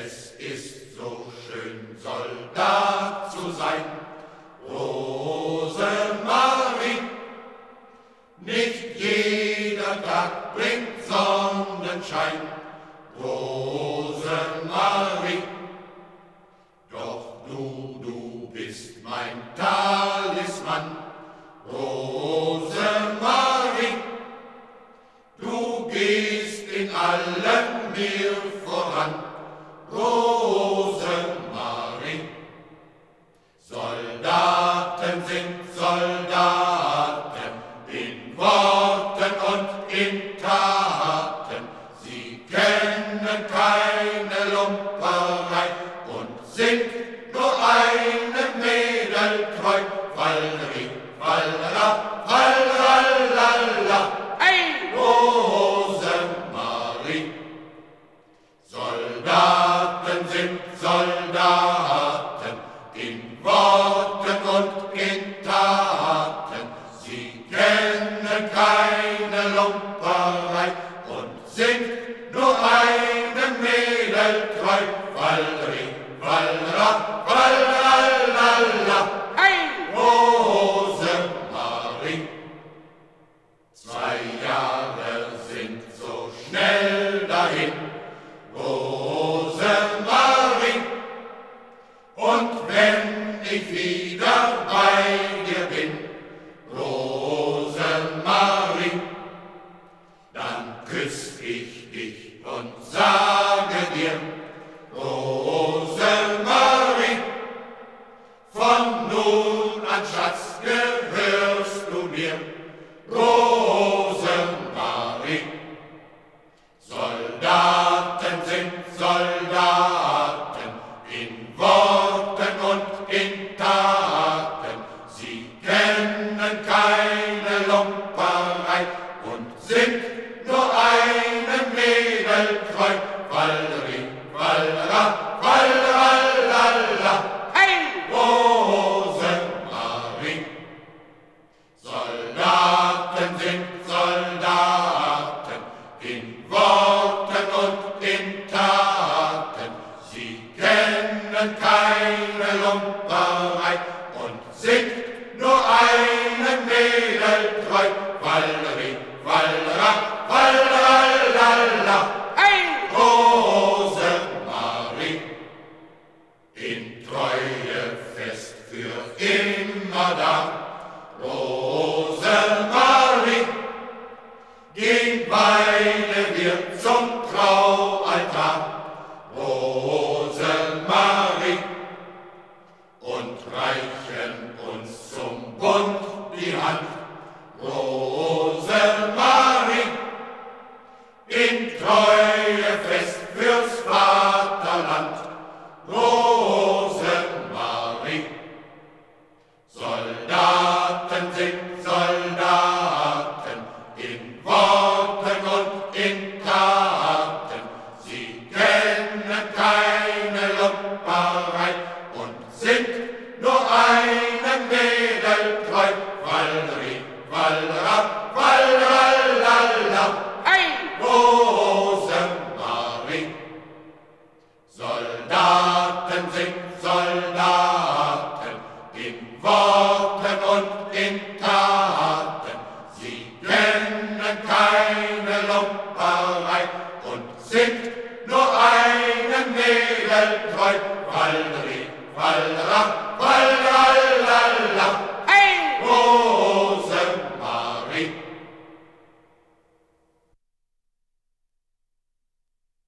Es ist so schön, Soldat zu sein, Rosemarie. Nicht jeder Tag bringt Sonnenschein, Rosemarie. Doch du bist mein Talisman, Rosemarie. Du gehst in allem mir voran, Rosemarie. Soldaten sind Soldaten, in Worten und in Taten. Sie kennen keine Lumperei und sind nur einem Mädel treu. Valerie, Valera, Valralala, hey! Rosemarie. Soldaten sind Soldaten, in Worten und in Taten. Sie kennen keine Lumperei und sind nur einem Mädel treu. Valerie, Valra, Valralala, hey! Rosemarie. 2 Jahre sind so schnell dahin, Rosemarie. Und wenn ich wieder bei dir bin, Rosemarie, dann küss ich dich und sage dir, Rosemarie, von nun an, Schatz, gehörst du mir, Rosemarie. Soldaten sind Soldaten, in Worten und in Taten. Sie kennen keine Lumperei und sind nur einem Mädel treu. Valerie, Valra, Valralala, hey! Rosemarie. Soldaten sind Soldaten, in Worten und in Taten. Sie kennen keine Lumperei und sind nur einem Mädel treu. Valerie, Valra, Valralala, hey! Rosemarie. In Treue fest für immer da, Rosemarie. Gehen beide wir zum Traualtar, Rosemarie, und reichen uns zum Bund die Hand, Rosemarie. In Treue fest fürs Vaterland, Rosemarie. Soldaten sind Soldaten, in Worten und in Taten. Sie kennen keine Lumperei und sind nur einem Mädel treu. Valerie, Valra, Valralala, hey! Rosemarie. Soldaten sind Soldaten, in Worten und in Taten. Sie kennen keine Lumperei und sind nur einem Mädel treu. Valerie, Valra, Valralala.